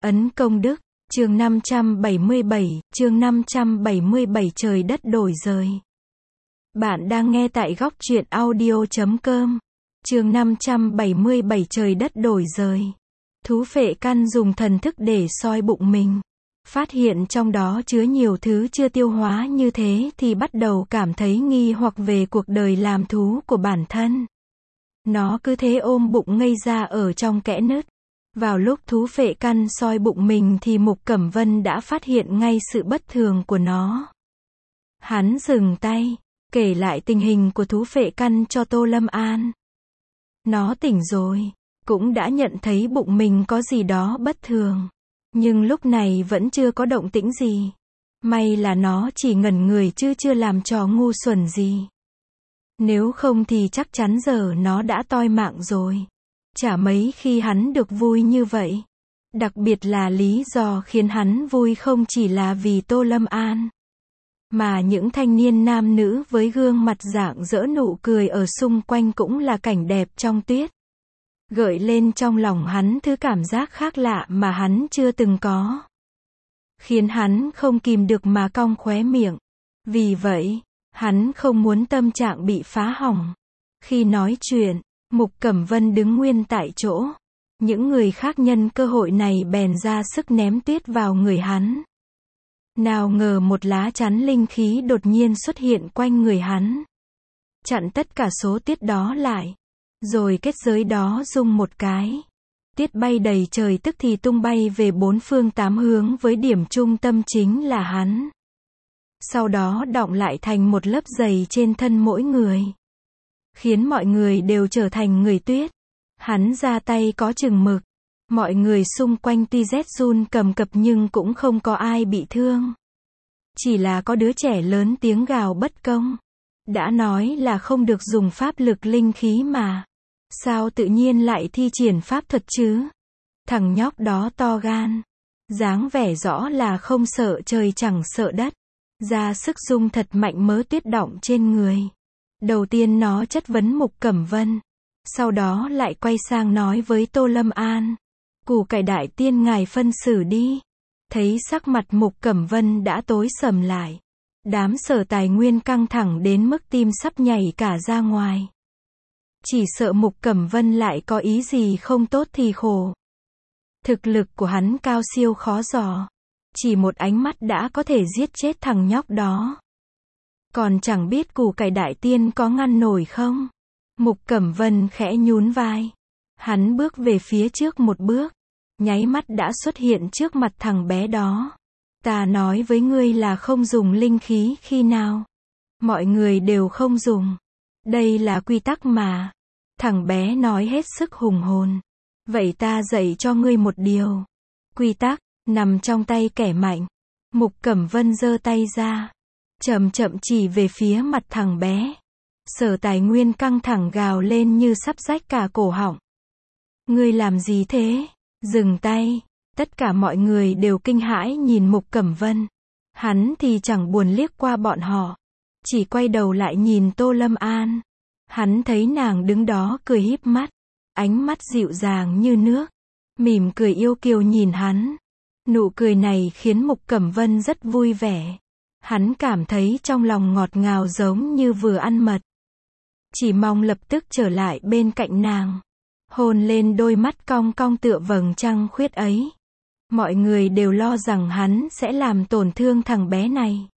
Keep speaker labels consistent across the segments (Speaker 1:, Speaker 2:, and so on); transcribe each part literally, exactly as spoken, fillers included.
Speaker 1: Ấn công đức, chương năm trăm bảy mươi bảy, chương năm trăm bảy mươi bảy trời đất đổi rời. Bạn đang nghe tại góc truyện audio chấm com. Chương năm trăm bảy mươi bảy trời đất đổi rời. Thú phệ căn dùng thần thức để soi bụng mình. Phát hiện trong đó chứa nhiều thứ chưa tiêu hóa như thế thì bắt đầu cảm thấy nghi hoặc về cuộc đời làm thú của bản thân. Nó cứ thế ôm bụng ngây ra ở trong kẽ nứt. Vào lúc thú phệ căn soi bụng mình thì Mục Cẩm Vân đã phát hiện ngay sự bất thường của nó. Hắn dừng tay, kể lại tình hình của thú phệ căn cho Tô Lâm An. Nó tỉnh rồi, cũng đã nhận thấy bụng mình có gì đó bất thường. Nhưng lúc này vẫn chưa có động tĩnh gì. May là nó chỉ ngẩn người chứ chưa làm trò ngu xuẩn gì. Nếu không thì chắc chắn giờ nó đã toi mạng rồi. Chả mấy khi hắn được vui như vậy. Đặc biệt là lý do khiến hắn vui không chỉ là vì Tô Lâm An, mà những thanh niên nam nữ với gương mặt rạng rỡ nụ cười ở xung quanh cũng là cảnh đẹp trong tuyết. Gợi lên trong lòng hắn thứ cảm giác khác lạ mà hắn chưa từng có. Khiến hắn không kìm được mà cong khóe miệng. Vì vậy, hắn không muốn tâm trạng bị phá hỏng. Khi nói chuyện, Mục Cẩm Vân đứng nguyên tại chỗ. Những người khác nhân cơ hội này bèn ra sức ném tuyết vào người hắn. Nào ngờ một lá chắn linh khí đột nhiên xuất hiện quanh người hắn. Chặn tất cả số tuyết đó lại. Rồi kết giới đó rung một cái. Tuyết bay đầy trời tức thì tung bay về bốn phương tám hướng với điểm trung tâm chính là hắn. Sau đó đọng lại thành một lớp dày trên thân mỗi người. Khiến mọi người đều trở thành người tuyết. Hắn ra tay có chừng mực. Mọi người xung quanh tuy rét run cầm cập nhưng cũng không có ai bị thương. Chỉ là có đứa trẻ lớn tiếng gào bất công. Đã nói là không được dùng pháp lực linh khí mà. Sao tự nhiên lại thi triển pháp thuật chứ? Thằng nhóc đó to gan. Dáng vẻ rõ là không sợ trời chẳng sợ đất. Ra sức dung thật mạnh mớ tuyết đọng trên người. Đầu tiên nó chất vấn Mục Cẩm Vân. Sau đó lại quay sang nói với Tô Lâm An. Củ cải đại tiên ngài phân xử đi. Thấy sắc mặt Mục Cẩm Vân đã tối sầm lại. Đám Sở Tài Nguyên căng thẳng đến mức tim sắp nhảy cả ra ngoài. Chỉ sợ Mục Cẩm Vân lại có ý gì không tốt thì khổ. Thực lực của hắn cao siêu khó dò. Chỉ một ánh mắt đã có thể giết chết thằng nhóc đó. Còn chẳng biết củ cải đại tiên có ngăn nổi không? Mục Cẩm Vân khẽ nhún vai. Hắn bước về phía trước một bước. Nháy mắt đã xuất hiện trước mặt thằng bé đó. Ta nói với ngươi là không dùng linh khí khi nào. Mọi người đều không dùng. Đây là quy tắc mà. Thằng bé nói hết sức hùng hồn. Vậy ta dạy cho ngươi một điều. Quy tắc, nằm trong tay kẻ mạnh. Mục Cẩm Vân giơ tay ra. Chậm chậm chỉ về phía mặt thằng bé. Sở Tài Nguyên căng thẳng gào lên như sắp rách cả cổ họng. Ngươi làm gì thế? Dừng tay. Tất cả mọi người đều kinh hãi nhìn Mục Cẩm Vân. Hắn thì chẳng buồn liếc qua bọn họ. Chỉ quay đầu lại nhìn Tô Lâm An. Hắn thấy nàng đứng đó cười híp mắt. Ánh mắt dịu dàng như nước. Mỉm cười yêu kiều nhìn hắn. Nụ cười này khiến Mục Cẩm Vân rất vui vẻ. Hắn cảm thấy trong lòng ngọt ngào giống như vừa ăn mật. Chỉ mong lập tức trở lại bên cạnh nàng. Hôn lên đôi mắt cong cong tựa vầng trăng khuyết ấy. Mọi người đều lo rằng hắn sẽ làm tổn thương thằng bé này.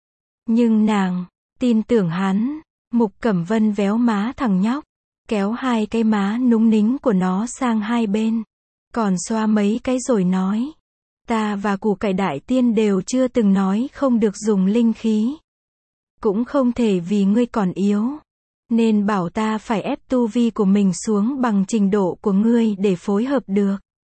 Speaker 1: Nhưng nàng tin tưởng hắn. Mục Cẩm Vân véo má thằng nhóc. Kéo hai cái má núng nính của nó sang hai bên. Còn xoa mấy cái rồi nói. Ta và củ cải đại tiên đều chưa từng nói không được dùng linh khí. Cũng không thể vì ngươi còn yếu. Nên bảo ta phải ép tu vi của mình xuống bằng trình độ của ngươi để phối hợp được.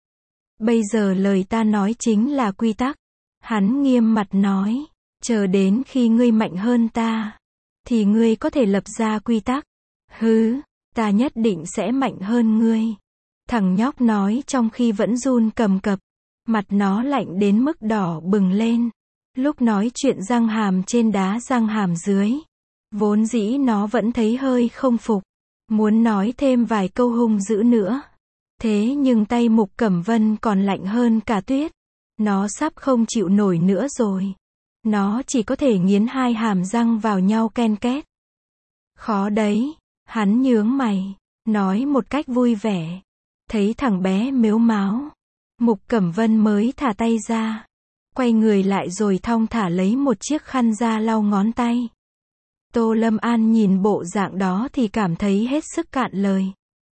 Speaker 1: Bây giờ lời ta nói chính là quy tắc. Hắn nghiêm mặt nói. Chờ đến khi ngươi mạnh hơn ta. Thì ngươi có thể lập ra quy tắc. Hứ, ta nhất định sẽ mạnh hơn ngươi. Thằng nhóc nói trong khi vẫn run cầm cập. Mặt nó lạnh đến mức đỏ bừng lên. Lúc nói chuyện răng hàm trên đá răng hàm dưới. Vốn dĩ nó vẫn thấy hơi không phục. Muốn nói thêm vài câu hung dữ nữa. Thế nhưng tay Mục Cẩm Vân còn lạnh hơn cả tuyết. Nó sắp không chịu nổi nữa rồi. Nó chỉ có thể nghiến hai hàm răng vào nhau ken két. Khó đấy, hắn nhướng mày, nói một cách vui vẻ. Thấy thằng bé mếu máo, Mục Cẩm Vân mới thả tay ra. Quay người lại rồi thong thả lấy một chiếc khăn ra lau ngón tay. Tô Lâm An nhìn bộ dạng đó thì cảm thấy hết sức cạn lời.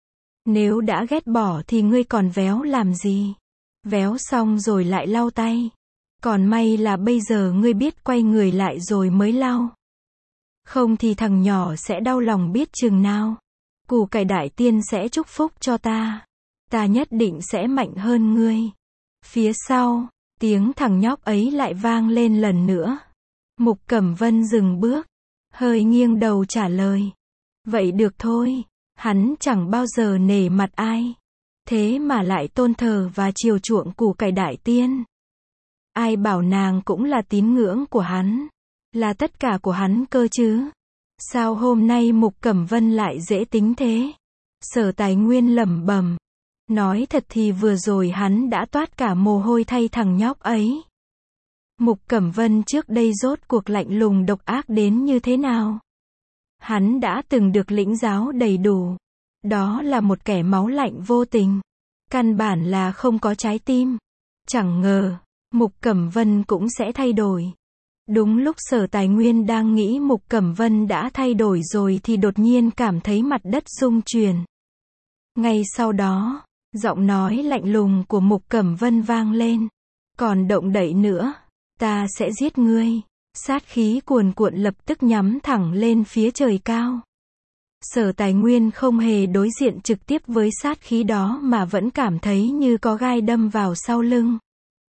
Speaker 1: Nếu đã ghét bỏ thì ngươi còn véo làm gì? Véo xong rồi lại lau tay. Còn may là bây giờ ngươi biết quay người lại rồi mới lau. Không thì thằng nhỏ sẽ đau lòng biết chừng nào. Củ cải đại tiên sẽ chúc phúc cho ta. Ta nhất định sẽ mạnh hơn ngươi. Phía sau, tiếng thằng nhóc ấy lại vang lên lần nữa. Mục Cẩm Vân dừng bước, hơi nghiêng đầu trả lời. Vậy được thôi, hắn chẳng bao giờ nể mặt ai. Thế mà lại tôn thờ và chiều chuộng củ cải đại tiên. Ai bảo nàng cũng là tín ngưỡng của hắn. Là tất cả của hắn cơ chứ. Sao hôm nay Mục Cẩm Vân lại dễ tính thế? Sở Tài Nguyên lẩm bẩm. Nói thật thì vừa rồi hắn đã toát cả mồ hôi thay thằng nhóc ấy. Mục Cẩm Vân trước đây rốt cuộc lạnh lùng độc ác đến như thế nào? Hắn đã từng được lĩnh giáo đầy đủ. Đó là một kẻ máu lạnh vô tình. Căn bản là không có trái tim. Chẳng ngờ, Mục Cẩm Vân cũng sẽ thay đổi. Đúng lúc Sở Tài Nguyên đang nghĩ Mục Cẩm Vân đã thay đổi rồi thì đột nhiên cảm thấy mặt đất rung chuyển. Ngay sau đó, giọng nói lạnh lùng của Mục Cẩm Vân vang lên. Còn động đậy nữa, ta sẽ giết ngươi. Sát khí cuồn cuộn lập tức nhắm thẳng lên phía trời cao. Sở Tài Nguyên không hề đối diện trực tiếp với sát khí đó mà vẫn cảm thấy như có gai đâm vào sau lưng.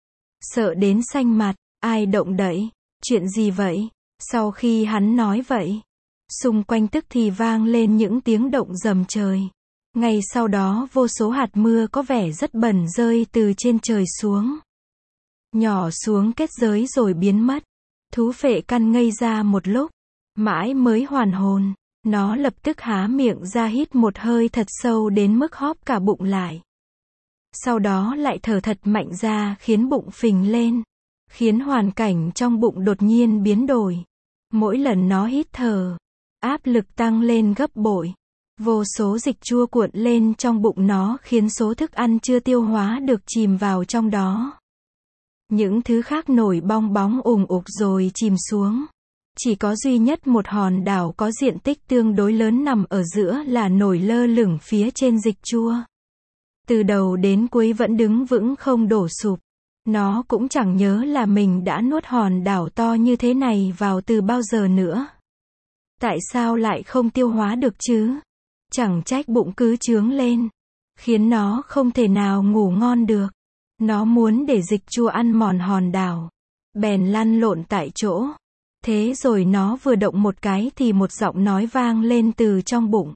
Speaker 1: Sợ đến xanh mặt, ai động đậy? Chuyện gì vậy? Sau khi hắn nói vậy, xung quanh tức thì vang lên những tiếng động rầm trời. Ngay sau đó vô số hạt mưa có vẻ rất bẩn rơi từ trên trời xuống. Nhỏ xuống kết giới rồi biến mất. Thú phệ căn ngây ra một lúc, mãi mới hoàn hồn. Nó lập tức há miệng ra hít một hơi thật sâu đến mức hóp cả bụng lại. Sau đó lại thở thật mạnh ra khiến bụng phình lên. Khiến hoàn cảnh trong bụng đột nhiên biến đổi. Mỗi lần nó hít thở, áp lực tăng lên gấp bội. Vô số dịch chua cuộn lên trong bụng nó khiến số thức ăn chưa tiêu hóa được chìm vào trong đó. Những thứ khác nổi bong bóng ùn ục rồi chìm xuống. Chỉ có duy nhất một hòn đảo có diện tích tương đối lớn nằm ở giữa là nổi lơ lửng phía trên dịch chua. Từ đầu đến cuối vẫn đứng vững không đổ sụp. Nó cũng chẳng nhớ là mình đã nuốt hòn đảo to như thế này vào từ bao giờ nữa. Tại sao lại không tiêu hóa được chứ? Chẳng trách bụng cứ chướng lên. Khiến nó không thể nào ngủ ngon được. Nó muốn để dịch chua ăn mòn hòn đảo. Bèn lăn lộn tại chỗ. Thế rồi nó vừa động một cái thì một giọng nói vang lên từ trong bụng.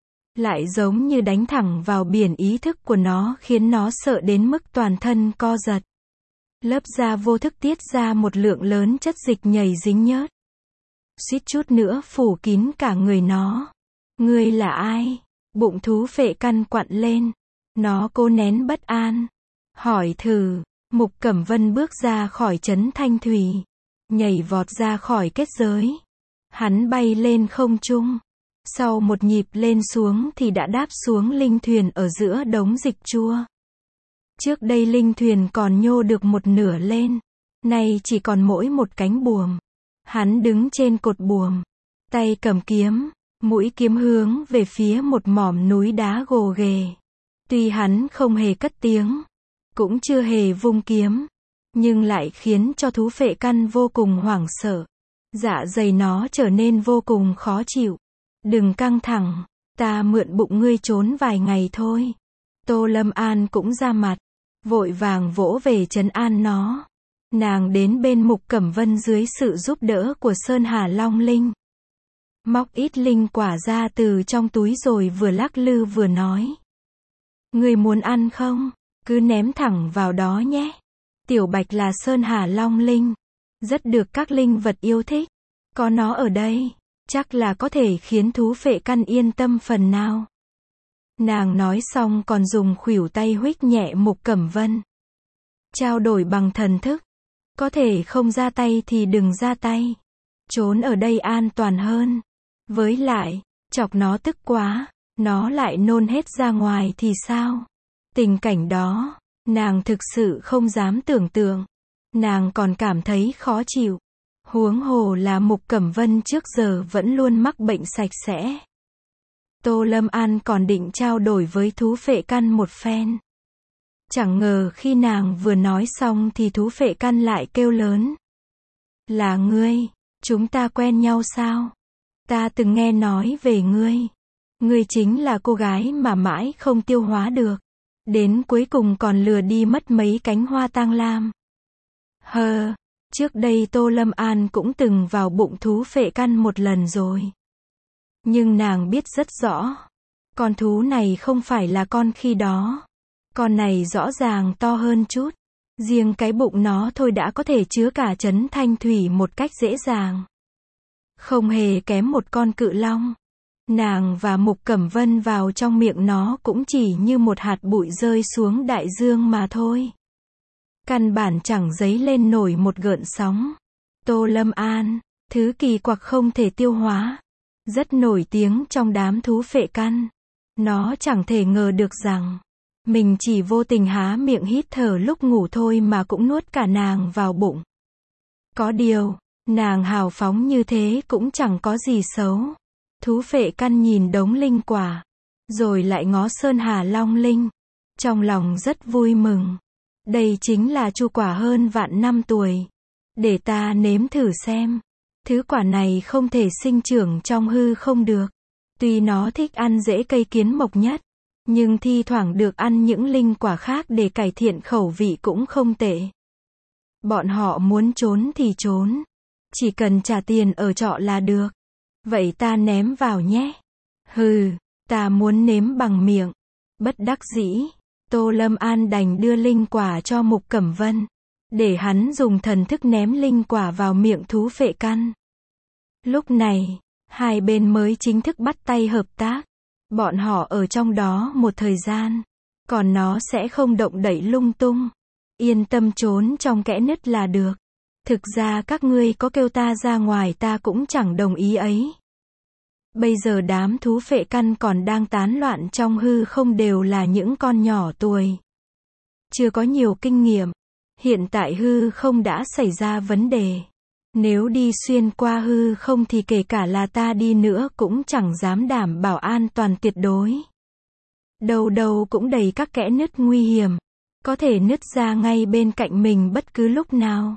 Speaker 1: Lại giống như đánh thẳng vào biển ý thức của nó khiến nó sợ đến mức toàn thân co giật. Lớp da vô thức tiết ra một lượng lớn chất dịch nhầy dính nhớt. Suýt chút nữa phủ kín cả người nó. Ngươi là ai? Bụng thú phệ căn quặn lên. Nó cố nén bất an. Hỏi thử. Mục Cẩm Vân bước ra khỏi trấn Thanh Thủy. Nhảy vọt ra khỏi kết giới. Hắn bay lên không trung. Sau một nhịp lên xuống thì đã đáp xuống linh thuyền ở giữa đống dịch chua. Trước đây linh thuyền còn nhô được một nửa lên. Nay chỉ còn mỗi một cánh buồm. Hắn đứng trên cột buồm. Tay cầm kiếm. Mũi kiếm hướng về phía một mỏm núi đá gồ ghề. Tuy hắn không hề cất tiếng. Cũng chưa hề vung kiếm. Nhưng lại khiến cho thú phệ căn vô cùng hoảng sợ. Dạ dày nó trở nên vô cùng khó chịu. Đừng căng thẳng. Ta mượn bụng ngươi trốn vài ngày thôi. Tô Lâm An cũng ra mặt. Vội vàng vỗ về trấn an nó. Nàng đến bên Mục Cẩm Vân dưới sự giúp đỡ của Sơn Hà Long Linh. Móc ít linh quả ra từ trong túi rồi vừa lắc lư vừa nói. Ngươi muốn ăn không? Cứ ném thẳng vào đó nhé. Tiểu Bạch là Sơn Hà Long Linh. Rất được các linh vật yêu thích. Có nó ở đây, chắc là có thể khiến thú phệ căn yên tâm phần nào. Nàng nói xong còn dùng khuỷu tay huých nhẹ Mục Cẩm Vân. Trao đổi bằng thần thức. Có thể không ra tay thì đừng ra tay. Trốn ở đây an toàn hơn. Với lại, chọc nó tức quá, nó lại nôn hết ra ngoài thì sao? Tình cảnh đó, nàng thực sự không dám tưởng tượng. Nàng còn cảm thấy khó chịu. Huống hồ là Mục Cẩm Vân trước giờ vẫn luôn mắc bệnh sạch sẽ. Tô Lâm An còn định trao đổi với thú phệ căn một phen. Chẳng ngờ khi nàng vừa nói xong thì thú phệ căn lại kêu lớn. Là ngươi, chúng ta quen nhau sao? Ta từng nghe nói về ngươi. Ngươi chính là cô gái mà mãi không tiêu hóa được. Đến cuối cùng còn lừa đi mất mấy cánh hoa tang lam. Hờ, trước đây Tô Lâm An cũng từng vào bụng thú phệ căn một lần rồi. Nhưng nàng biết rất rõ. Con thú này không phải là con khi đó. Con này rõ ràng to hơn chút. Riêng cái bụng nó thôi đã có thể chứa cả trấn Thanh Thủy một cách dễ dàng. Không hề kém một con cự long. Nàng và Mục Cẩm Vân vào trong miệng nó cũng chỉ như một hạt bụi rơi xuống đại dương mà thôi. Căn bản chẳng dấy lên nổi một gợn sóng. Tô Lâm An, thứ kỳ quặc không thể tiêu hóa. Rất nổi tiếng trong đám thú phệ căn. Nó chẳng thể ngờ được rằng mình chỉ vô tình há miệng hít thở lúc ngủ thôi mà cũng nuốt cả nàng vào bụng. Có điều, nàng hào phóng như thế cũng chẳng có gì xấu. Thú phệ căn nhìn đống linh quả, rồi lại ngó Sơn Hà Long Linh. Trong lòng rất vui mừng. Đây chính là chu quả hơn vạn năm tuổi. Để ta nếm thử xem. Thứ quả này không thể sinh trưởng trong hư không được. Tuy nó thích ăn rễ cây kiến mộc nhất, nhưng thi thoảng được ăn những linh quả khác để cải thiện khẩu vị cũng không tệ. Bọn họ muốn trốn thì trốn. Chỉ cần trả tiền ở trọ là được. Vậy ta ném vào nhé. Hừ, ta muốn nếm bằng miệng. Bất đắc dĩ, Tô Lâm An đành đưa linh quả cho Mục Cẩm Vân. Để hắn dùng thần thức ném linh quả vào miệng thú phệ căn. Lúc này, hai bên mới chính thức bắt tay hợp tác. Bọn họ ở trong đó một thời gian. Còn nó sẽ không động đậy lung tung. Yên tâm trốn trong kẽ nứt là được. Thực ra các ngươi có kêu ta ra ngoài ta cũng chẳng đồng ý ấy. Bây giờ đám thú phệ căn còn đang tán loạn trong hư không đều là những con nhỏ tuổi. Chưa có nhiều kinh nghiệm. Hiện tại hư không đã xảy ra vấn đề. Nếu đi xuyên qua hư không thì kể cả là ta đi nữa cũng chẳng dám đảm bảo an toàn tuyệt đối. Đầu đầu cũng đầy các kẽ nứt nguy hiểm. Có thể nứt ra ngay bên cạnh mình bất cứ lúc nào.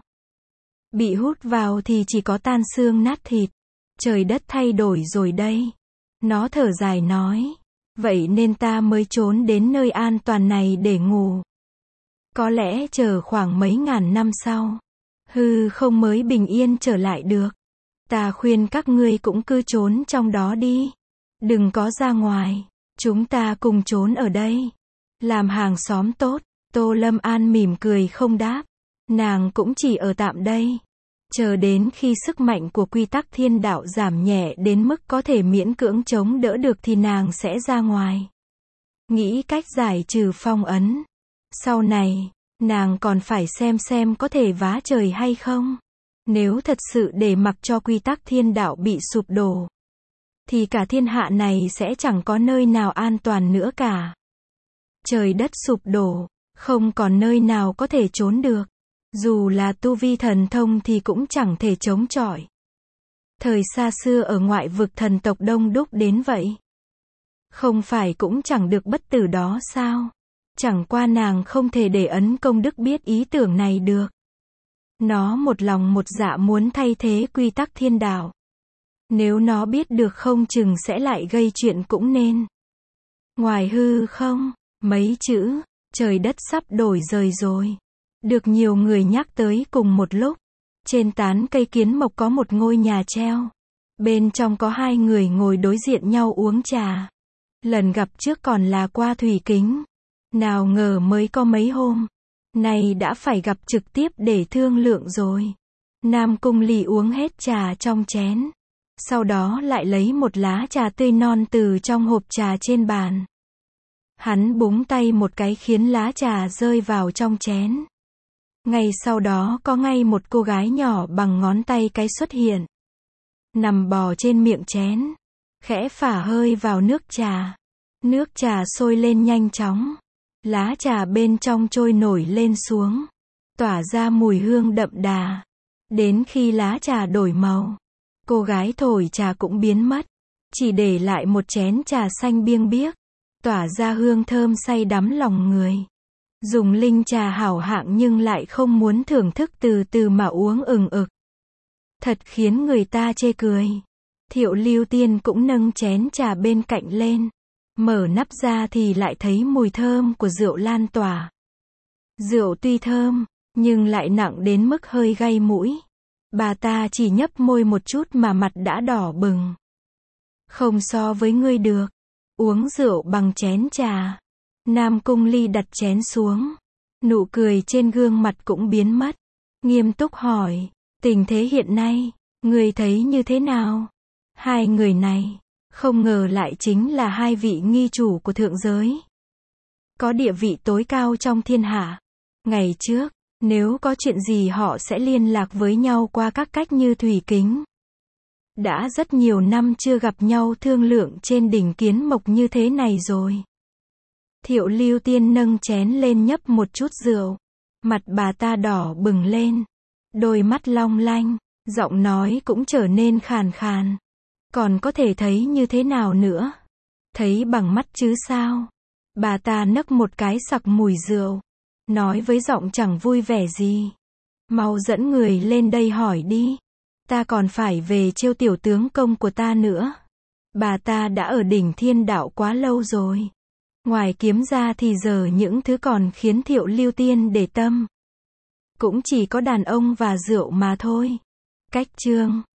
Speaker 1: Bị hút vào thì chỉ có tan xương nát thịt. Trời đất thay đổi rồi đây. Nó thở dài nói. Vậy nên ta mới trốn đến nơi an toàn này để ngủ. Có lẽ chờ khoảng mấy ngàn năm sau, hư không mới bình yên trở lại được. Ta khuyên các ngươi cũng cứ trốn trong đó đi. Đừng có ra ngoài. Chúng ta cùng trốn ở đây. Làm hàng xóm tốt. Tô Lâm An mỉm cười không đáp. Nàng cũng chỉ ở tạm đây. Chờ đến khi sức mạnh của quy tắc thiên đạo giảm nhẹ đến mức có thể miễn cưỡng chống đỡ được thì nàng sẽ ra ngoài. Nghĩ cách giải trừ phong ấn. Sau này, nàng còn phải xem xem có thể vá trời hay không. Nếu thật sự để mặc cho quy tắc thiên đạo bị sụp đổ, thì cả thiên hạ này sẽ chẳng có nơi nào an toàn nữa cả. Trời đất sụp đổ, không còn nơi nào có thể trốn được. Dù là tu vi thần thông thì cũng chẳng thể chống chọi. Thời xa xưa ở ngoại vực thần tộc đông đúc đến vậy. Không phải cũng chẳng được bất tử đó sao? Chẳng qua nàng không thể để Ấn Công Đức biết ý tưởng này được. Nó một lòng một dạ muốn thay thế quy tắc thiên đạo. Nếu nó biết được không chừng sẽ lại gây chuyện cũng nên. Ngoài hư không, mấy chữ, trời đất sắp đổi rời rồi. Được nhiều người nhắc tới cùng một lúc. Trên tán cây kiến mộc có một ngôi nhà treo. Bên trong có hai người ngồi đối diện nhau uống trà. Lần gặp trước còn là qua thủy kính. Nào ngờ mới có mấy hôm. Nay đã phải gặp trực tiếp để thương lượng rồi. Nam Cung Ly uống hết trà trong chén. Sau đó lại lấy một lá trà tươi non từ trong hộp trà trên bàn. Hắn búng tay một cái khiến lá trà rơi vào trong chén. Ngay sau đó có ngay một cô gái nhỏ bằng ngón tay cái xuất hiện. Nằm bò trên miệng chén. Khẽ phả hơi vào nước trà. Nước trà sôi lên nhanh chóng. Lá trà bên trong trôi nổi lên xuống. Tỏa ra mùi hương đậm đà. Đến khi lá trà đổi màu, cô gái thổi trà cũng biến mất. Chỉ để lại một chén trà xanh biêng biếc. Tỏa ra hương thơm say đắm lòng người. Dùng linh trà hảo hạng nhưng lại không muốn thưởng thức từ từ mà uống ừng ực. Thật khiến người ta chê cười. Thiệu Lưu Tiên cũng nâng chén trà bên cạnh lên. Mở nắp ra thì lại thấy mùi thơm của rượu lan tỏa. Rượu tuy thơm, nhưng lại nặng đến mức hơi gay mũi. Bà ta chỉ nhấp môi một chút mà mặt đã đỏ bừng. Không so với ngươi được. Uống rượu bằng chén trà. Nam Cung Ly đặt chén xuống. Nụ cười trên gương mặt cũng biến mất. Nghiêm túc hỏi, tình thế hiện nay, ngươi thấy như thế nào? Hai người này, không ngờ lại chính là hai vị nghi chủ của thượng giới. Có địa vị tối cao trong thiên hạ. Ngày trước, nếu có chuyện gì họ sẽ liên lạc với nhau qua các cách như thủy kính. Đã rất nhiều năm chưa gặp nhau thương lượng trên đỉnh Kiến Mộc như thế này rồi. Thiệu Lưu Tiên nâng chén lên nhấp một chút rượu. Mặt bà ta đỏ bừng lên. Đôi mắt long lanh. Giọng nói cũng trở nên khàn khàn. Còn có thể thấy như thế nào nữa? Thấy bằng mắt chứ sao? Bà ta nấc một cái sặc mùi rượu. Nói với giọng chẳng vui vẻ gì. Mau dẫn người lên đây hỏi đi. Ta còn phải về trêu tiểu tướng công của ta nữa. Bà ta đã ở đỉnh thiên đạo quá lâu rồi. Ngoài kiếm ra thì giờ những thứ còn khiến Thiệu Lưu Tiên để tâm cũng chỉ có đàn ông và rượu mà thôi. Cách chương